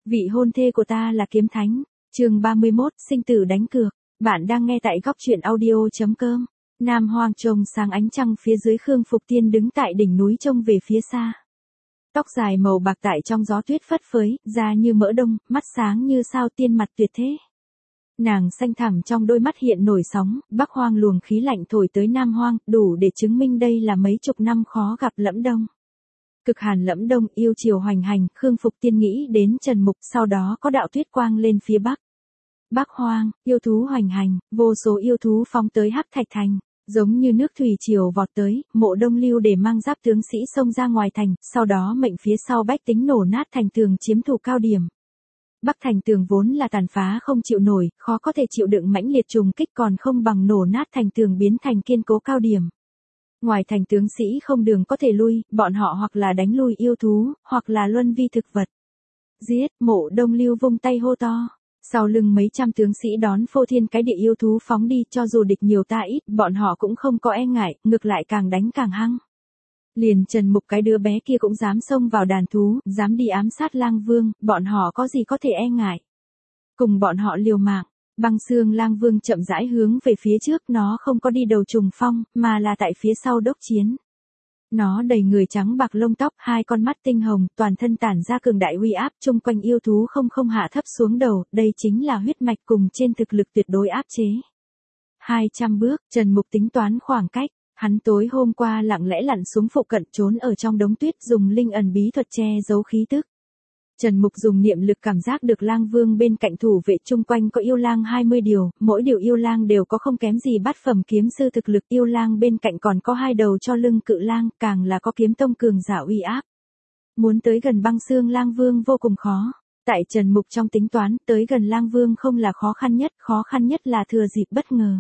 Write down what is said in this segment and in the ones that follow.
Vị hôn thê của ta là kiếm thánh. Chương 31, sinh tử đánh cược. Bạn đang nghe tại góc truyện audio.com. Nam Hoang trông sáng ánh trăng phía dưới, Khương Phục Tiên đứng tại đỉnh núi trông về phía xa. Tóc dài màu bạc tại trong gió tuyết phất phới, da như mỡ đông, mắt sáng như sao, tiên mặt tuyệt thế. Nàng xanh thẳm trong đôi mắt hiện nổi sóng, Bắc Hoang luồng khí lạnh thổi tới Nam Hoang, đủ để chứng minh đây là mấy chục năm khó gặp lẫm đông. Cực hàn lẫm đông, yêu chiều hoành hành, Khương Phục Tiên nghĩ đến Trần Mục, sau đó có đạo tuyết quang lên phía bắc. Bắc Hoang, yêu thú hoành hành, vô số yêu thú phóng tới Hắc Thạch Thành, giống như nước thủy triều vọt tới. Mộ Đông Lưu để mang giáp tướng sĩ xông ra ngoài thành, sau đó mệnh phía sau bách tính nổ nát thành tường chiếm thủ cao điểm. Bắc thành tường vốn là tàn phá không chịu nổi, khó có thể chịu đựng mãnh liệt trùng kích, còn không bằng nổ nát thành tường biến thành kiên cố cao điểm. Ngoài thành tướng sĩ không đường có thể lui, bọn họ hoặc là đánh lui yêu thú, hoặc là luân vi thực vật. Giết! Mộ Đông Lưu vung tay hô to. Sau lưng mấy trăm tướng sĩ đón phô thiên cái địa yêu thú phóng đi, cho dù địch nhiều ta ít, bọn họ cũng không có e ngại, ngược lại càng đánh càng hăng. Liền Trần Mục cái đứa bé kia cũng dám xông vào đàn thú, dám đi ám sát Lang Vương, bọn họ có gì có thể e ngại. Cùng bọn họ liều mạng. Băng Xương Lang Vương chậm rãi hướng về phía trước, nó không có đi đầu trùng phong, mà là tại phía sau đốc chiến. Nó đầy người trắng bạc lông tóc, hai con mắt tinh hồng, toàn thân tản ra cường đại uy áp, chung quanh yêu thú không hạ thấp xuống đầu, đây chính là huyết mạch cùng trên thực lực tuyệt đối áp chế. 200 bước, Trần Mục tính toán khoảng cách, hắn tối hôm qua lặng lẽ lặn xuống phụ cận, trốn ở trong đống tuyết, dùng linh ẩn bí thuật che giấu khí tức. Trần Mục dùng niệm lực cảm giác được Lang Vương bên cạnh thủ vệ, chung quanh có yêu lang 20 điều, mỗi điều yêu lang đều có không kém gì bát phẩm kiếm sư thực lực, yêu lang bên cạnh còn có hai đầu cho lưng cự lang, càng là có kiếm tông cường giả uy áp. Muốn tới gần Băng Xương Lang Vương vô cùng khó. Tại Trần Mục trong tính toán, tới gần Lang Vương không là khó khăn nhất là thừa dịp bất ngờ.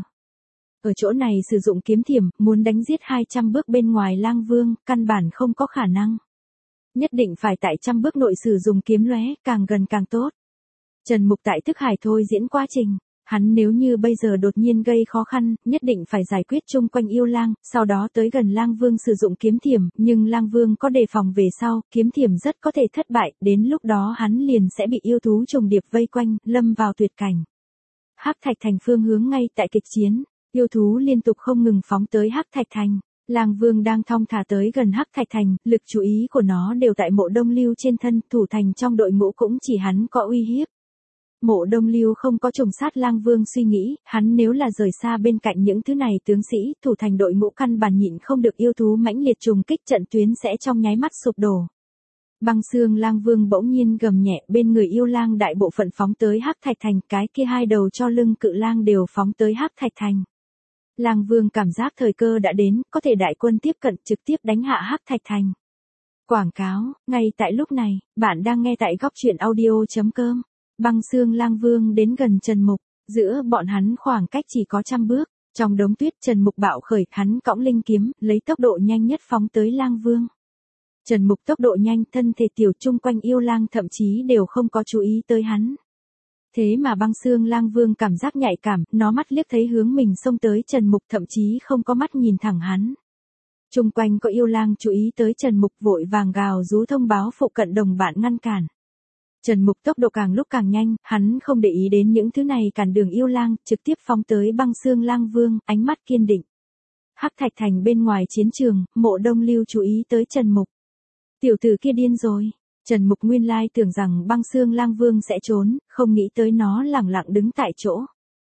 Ở chỗ này sử dụng kiếm thiểm, muốn đánh giết 200 bước bên ngoài Lang Vương, căn bản không có khả năng. Nhất định phải tại 100 bước nội sử dụng kiếm lóe, càng gần càng tốt. Trần Mục tại thức hải thôi diễn quá trình, hắn nếu như bây giờ đột nhiên gây khó khăn, nhất định phải giải quyết chung quanh yêu lang, sau đó tới gần Lang Vương sử dụng kiếm thiểm, nhưng Lang Vương có đề phòng về sau, kiếm thiểm rất có thể thất bại, đến lúc đó hắn liền sẽ bị yêu thú trùng điệp vây quanh, lâm vào tuyệt cảnh. Hắc Thạch Thành phương hướng ngay tại kịch chiến, yêu thú liên tục không ngừng phóng tới Hắc Thạch Thành. Lang Vương đang thong thả tới gần Hắc Thạch Thành, lực chú ý của nó đều tại Mộ Đông Lưu trên thân, thủ thành trong đội ngũ cũng chỉ hắn có uy hiếp. Mộ Đông Lưu không có trùng sát Lang Vương suy nghĩ, hắn nếu là rời xa bên cạnh những thứ này tướng sĩ, thủ thành đội ngũ căn bản nhịn không được yêu thú mãnh liệt trùng kích, trận tuyến sẽ trong nháy mắt sụp đổ. Băng Xương Lang Vương bỗng nhiên gầm nhẹ, bên người yêu lang đại bộ phận phóng tới Hắc Thạch Thành, cái kia hai đầu cho lưng cự lang đều phóng tới Hắc Thạch Thành. Lang Vương cảm giác thời cơ đã đến, có thể đại quân tiếp cận, trực tiếp đánh hạ Hắc Thạch Thành. Quảng cáo, ngay tại lúc này, bạn đang nghe tại góc truyện audio.com. Băng Xương Lang Vương đến gần Trần Mục, giữa bọn hắn khoảng cách chỉ có 100 bước, trong đống tuyết Trần Mục bạo khởi, hắn cõng linh kiếm, lấy tốc độ nhanh nhất phóng tới Lang Vương. Trần Mục tốc độ nhanh, thân thể tiểu, chung quanh yêu lang thậm chí đều không có chú ý tới hắn. Thế mà Băng Xương Lang Vương cảm giác nhạy cảm, nó mắt liếc thấy hướng mình xông tới Trần Mục, thậm chí không có mắt nhìn thẳng hắn. Chung quanh có yêu lang chú ý tới Trần Mục, vội vàng gào rú thông báo phụ cận đồng bạn ngăn cản. Trần Mục tốc độ càng lúc càng nhanh, hắn không để ý đến những thứ này cản đường yêu lang, trực tiếp phóng tới Băng Xương Lang Vương, ánh mắt kiên định. Hắc Thạch Thành bên ngoài chiến trường, Mộ Đông Lưu chú ý tới Trần Mục. Tiểu tử kia điên rồi. Trần Mục nguyên lai tưởng rằng Băng Xương Lang Vương sẽ trốn, không nghĩ tới nó lẳng lặng đứng tại chỗ.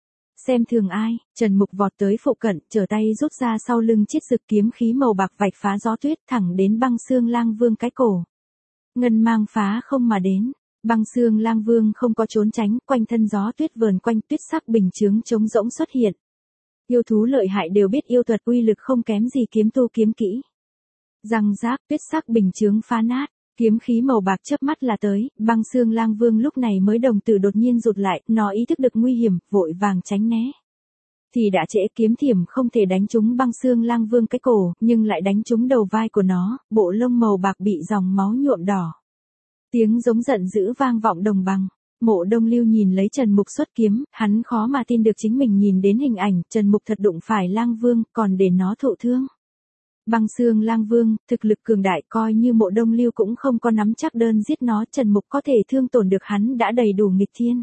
Xem thường ai, Trần Mục vọt tới phụ cận, trở tay rút ra sau lưng chiết dực kiếm khí màu bạc vạch phá gió tuyết, thẳng đến Băng Xương Lang Vương cái cổ. Ngân mang phá không mà đến, Băng Xương Lang Vương không có trốn tránh, quanh thân gió tuyết vờn quanh, tuyết sắc bình chướng trống rỗng xuất hiện. Yêu thú lợi hại đều biết yêu thuật, uy lực không kém gì kiếm tu kiếm kỹ. Răng rác, tuyết sắc bình chướng phá nát. Kiếm khí màu bạc chớp mắt là tới, Băng Xương Lang Vương lúc này mới đồng tử đột nhiên rụt lại, nó ý thức được nguy hiểm, vội vàng tránh né. Thì đã trễ, kiếm thiểm không thể đánh trúng Băng Xương Lang Vương cái cổ, nhưng lại đánh trúng đầu vai của nó, bộ lông màu bạc bị dòng máu nhuộm đỏ. Tiếng giống giận dữ vang vọng đồng bằng. Mộ Đông Lưu nhìn lấy Trần Mục xuất kiếm, hắn khó mà tin được chính mình nhìn đến hình ảnh, Trần Mục thật đụng phải Lang Vương, còn để nó thụ thương. Băng Xương Lang Vương, thực lực cường đại, coi như Mộ Đông Lưu cũng không có nắm chắc đơn giết nó, Trần Mục có thể thương tổn được hắn đã đầy đủ nghịch thiên.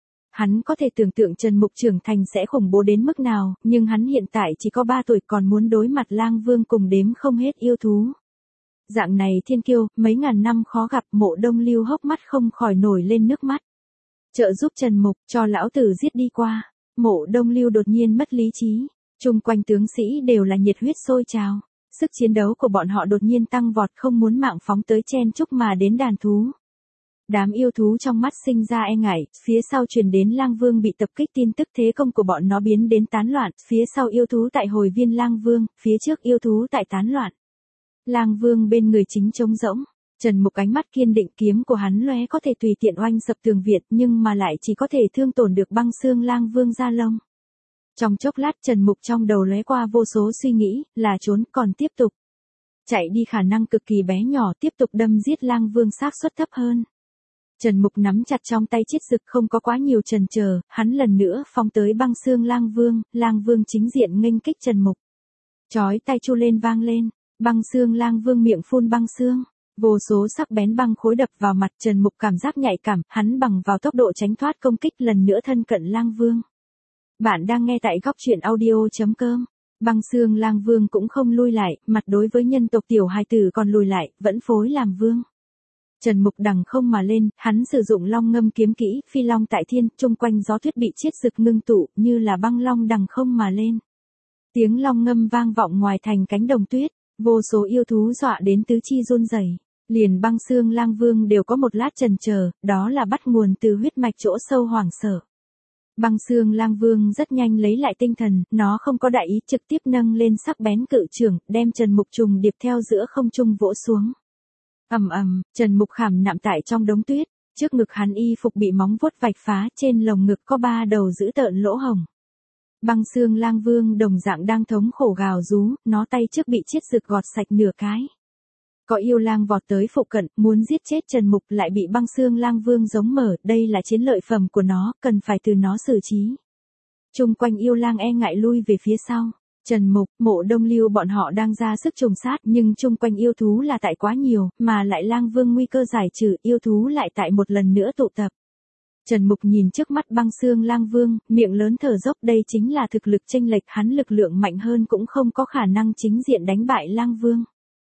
Hắn có thể tưởng tượng Trần Mục trưởng thành sẽ khủng bố đến mức nào, nhưng hắn hiện tại chỉ có 3 tuổi còn muốn đối mặt Lang Vương cùng đếm không hết yêu thú. Dạng này thiên kiêu, mấy ngàn năm khó gặp, Mộ Đông Lưu hốc mắt không khỏi nổi lên nước mắt. Trợ giúp Trần Mục, cho lão tử giết đi qua. Mộ Đông Lưu đột nhiên mất lý trí. Chung quanh tướng sĩ đều là nhiệt huyết sôi trào. Sức chiến đấu của bọn họ đột nhiên tăng vọt, không muốn mạng phóng tới chen chúc mà đến đàn thú. Đám yêu thú trong mắt sinh ra e ngại, phía sau truyền đến Lang Vương bị tập kích tin tức, thế công của bọn nó biến đến tán loạn, phía sau yêu thú tại hồi viên Lang Vương, phía trước yêu thú tại tán loạn. Lang Vương bên người chính trống rỗng, Trần Mục ánh mắt kiên định, kiếm của hắn lóe có thể tùy tiện oanh sập tường Việt nhưng mà lại chỉ có thể thương tổn được Băng Xương Lang Vương da lông. Trong chốc lát Trần Mục trong đầu lóe qua vô số suy nghĩ, là trốn còn tiếp tục. Chạy đi khả năng cực kỳ bé nhỏ, tiếp tục đâm giết Lang Vương xác suất thấp hơn. Trần Mục nắm chặt trong tay chiết dực, không có quá nhiều chần chờ, hắn lần nữa phóng tới Băng Xương Lang Vương chính diện nghênh kích Trần Mục. Chói tai chu lên vang lên, Băng Xương Lang Vương miệng phun băng xương, vô số sắc bén băng khối đập vào mặt, Trần Mục cảm giác nhạy cảm, hắn bằng vào tốc độ tránh thoát công kích, lần nữa thân cận Lang Vương. Bạn đang nghe tại góc truyện audio.com. Băng Xương Lang Vương cũng không lui lại, mặt đối với nhân tộc tiểu hài tử còn lùi lại, vẫn phối làm vương. Trần Mục đằng không mà lên, hắn sử dụng long ngâm kiếm kỹ, phi long tại thiên, chung quanh gió tuyết bị chiết dực ngưng tụ, như là băng long đằng không mà lên. Tiếng long ngâm vang vọng ngoài thành cánh đồng tuyết, vô số yêu thú dọa đến tứ chi run rẩy. Liền Băng Xương Lang Vương đều có một lát chần chờ, đó là bắt nguồn từ huyết mạch chỗ sâu hoảng sợ. Băng Xương Lang Vương rất nhanh lấy lại tinh thần, nó không có đại ý, trực tiếp nâng lên sắc bén cự trưởng, đem Trần Mục trùng điệp theo giữa không trung vỗ xuống. Ầm ầm, Trần Mục khảm nạm tại trong đống tuyết, trước ngực hắn y phục bị móng vuốt vạch phá, trên lồng ngực có 3 đầu dữ tợn lỗ hổng. Băng Xương Lang Vương đồng dạng đang thống khổ gào rú, nó tay trước bị chiết dực gọt sạch nửa cái. Có yêu lang vọt tới phụ cận, muốn giết chết Trần Mục, lại bị Băng Xương Lang Vương giống mở, đây là chiến lợi phẩm của nó, cần phải từ nó xử trí. Chung quanh yêu lang e ngại lui về phía sau. Trần Mục, Mộ Đông Lưu bọn họ đang ra sức trùng sát, nhưng chung quanh yêu thú là tại quá nhiều, mà lại Lang Vương nguy cơ giải trừ, yêu thú lại tại một lần nữa tụ tập. Trần Mục nhìn trước mắt Băng Xương Lang Vương, miệng lớn thở dốc, đây chính là thực lực chênh lệch, hắn lực lượng mạnh hơn cũng không có khả năng chính diện đánh bại Lang Vương.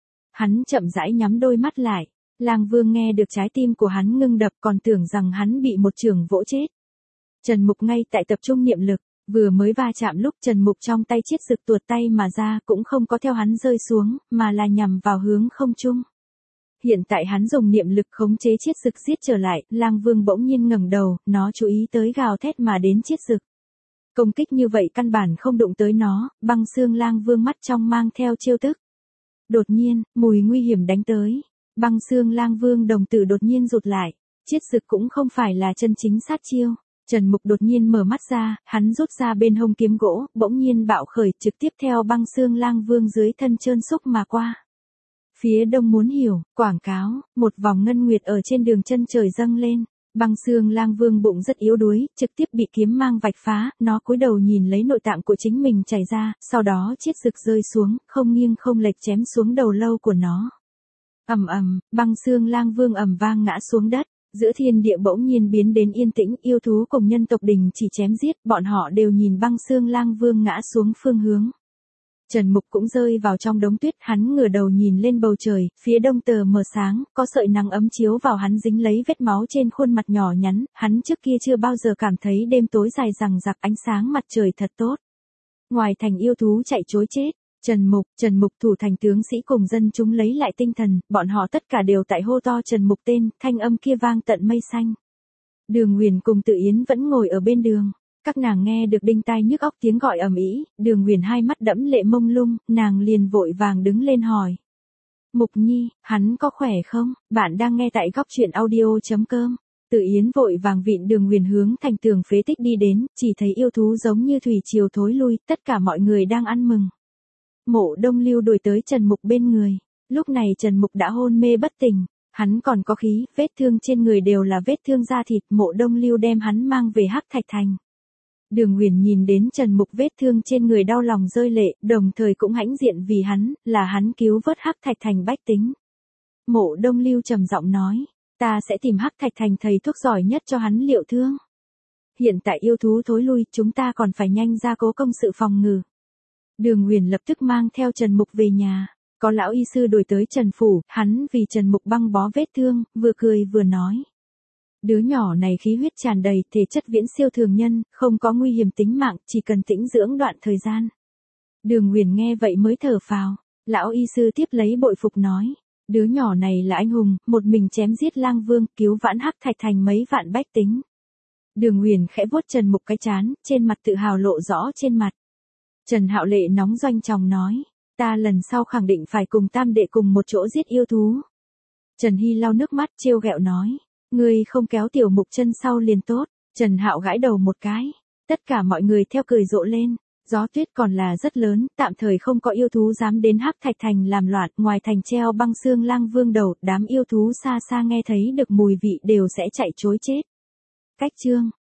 Hắn chậm rãi nhắm đôi mắt lại, Lang Vương nghe được trái tim của hắn ngưng đập, còn tưởng rằng hắn bị một chưởng vỗ chết. Trần Mục ngay tại tập trung niệm lực, vừa mới va chạm lúc Trần Mục trong tay chiết dực tuột tay mà ra, cũng không có theo hắn rơi xuống, mà là nhằm vào hướng không trung. Hiện tại hắn dùng niệm lực khống chế chiết dực giết trở lại, Lang Vương bỗng nhiên ngẩng đầu, nó chú ý tới gào thét mà đến chiết dực. Công kích như vậy căn bản không đụng tới nó, Băng Xương Lang Vương mắt trong mang theo chiêu tức. Đột nhiên, mùi nguy hiểm đánh tới. Băng Xương Lang Vương đồng tử đột nhiên rụt lại. Chiết dực cũng không phải là chân chính sát chiêu. Trần Mục đột nhiên mở mắt ra, hắn rút ra bên hông kiếm gỗ, bỗng nhiên bạo khởi, trực tiếp theo Băng Xương Lang Vương dưới thân trơn xúc mà qua. Phía đông muốn hiểu, quảng cáo, một vòng ngân nguyệt ở trên đường chân trời dâng lên. Băng Xương Lang Vương bụng rất yếu đuối, trực tiếp bị kiếm mang vạch phá, nó cúi đầu nhìn lấy nội tạng của chính mình chảy ra, sau đó chiết dực rơi xuống, không nghiêng không lệch chém xuống đầu lâu của nó. Ầm ầm, Băng Xương Lang Vương ầm vang ngã xuống đất, giữa thiên địa bỗng nhiên biến đến yên tĩnh, yêu thú cùng nhân tộc đình chỉ chém giết, bọn họ đều nhìn Băng Xương Lang Vương ngã xuống phương hướng. Trần Mục cũng rơi vào trong đống tuyết, hắn ngửa đầu nhìn lên bầu trời, phía đông tờ mờ sáng, có sợi nắng ấm chiếu vào hắn, dính lấy vết máu trên khuôn mặt nhỏ nhắn, hắn trước kia chưa bao giờ cảm thấy đêm tối dài dằng dặc, ánh sáng mặt trời thật tốt. Ngoài thành yêu thú chạy trối chết, Trần Mục thủ thành tướng sĩ cùng dân chúng lấy lại tinh thần, bọn họ tất cả đều tại hô to Trần Mục tên, thanh âm kia vang tận mây xanh. Đường Nguyền cùng Tự Yến vẫn ngồi ở bên đường. Các nàng nghe được đinh tai nhức óc tiếng gọi ầm ĩ, Đường Nguyền hai mắt đẫm lệ mông lung, nàng liền vội vàng đứng lên hỏi. Mục Nhi, hắn có khỏe không? Bạn đang nghe tại góc truyện audio.com. Tự Yến vội vàng vịn Đường Nguyền hướng thành tường phế tích đi đến, chỉ thấy yêu thú giống như thủy triều thối lui, tất cả mọi người đang ăn mừng. Mộ Đông Lưu đuổi tới Trần Mục bên người, lúc này Trần Mục đã hôn mê bất tỉnh. Hắn còn có khí, vết thương trên người đều là vết thương da thịt, Mộ Đông Lưu đem hắn mang về Hắc Thạch Thành. Đường Huyền nhìn đến Trần Mục vết thương trên người đau lòng rơi lệ, đồng thời cũng hãnh diện vì hắn, là hắn cứu vớt Hắc Thạch Thành bách tính. Mộ Đông Lưu trầm giọng nói, ta sẽ tìm Hắc Thạch Thành thầy thuốc giỏi nhất cho hắn liệu thương. Hiện tại yêu thú thối lui, chúng ta còn phải nhanh ra cố công sự phòng ngự. Đường Huyền lập tức mang theo Trần Mục về nhà, có lão y sư đuổi tới Trần Phủ, hắn vì Trần Mục băng bó vết thương, vừa cười vừa nói. Đứa nhỏ này khí huyết tràn đầy, thể chất viễn siêu thường nhân, không có nguy hiểm tính mạng, chỉ cần tĩnh dưỡng đoạn thời gian. Đường Huyền nghe vậy mới thở phào, lão y sư tiếp lấy bội phục nói. Đứa nhỏ này là anh hùng, một mình chém giết lang vương, cứu vãn Hắc Thạch Thành mấy vạn bách tính. Đường Huyền khẽ vuốt Trần Mục cái trán, trên mặt tự hào lộ rõ trên mặt. Trần Hạo Lệ nóng doanh chòng nói, ta lần sau khẳng định phải cùng tam đệ cùng một chỗ giết yêu thú. Trần Hy lau nước mắt trêu ghẹo nói, ngươi không kéo tiểu Mục chân sau liền tốt. Trần Hạo gãi đầu một cái, tất cả mọi người theo cười rộ lên. Gió tuyết còn là rất lớn, tạm thời không có yêu thú dám đến Hắc Thạch Thành làm loạn, ngoài thành treo băng xương lang vương đầu, đám yêu thú xa xa nghe thấy được mùi vị đều sẽ chạy trối chết. Cách chương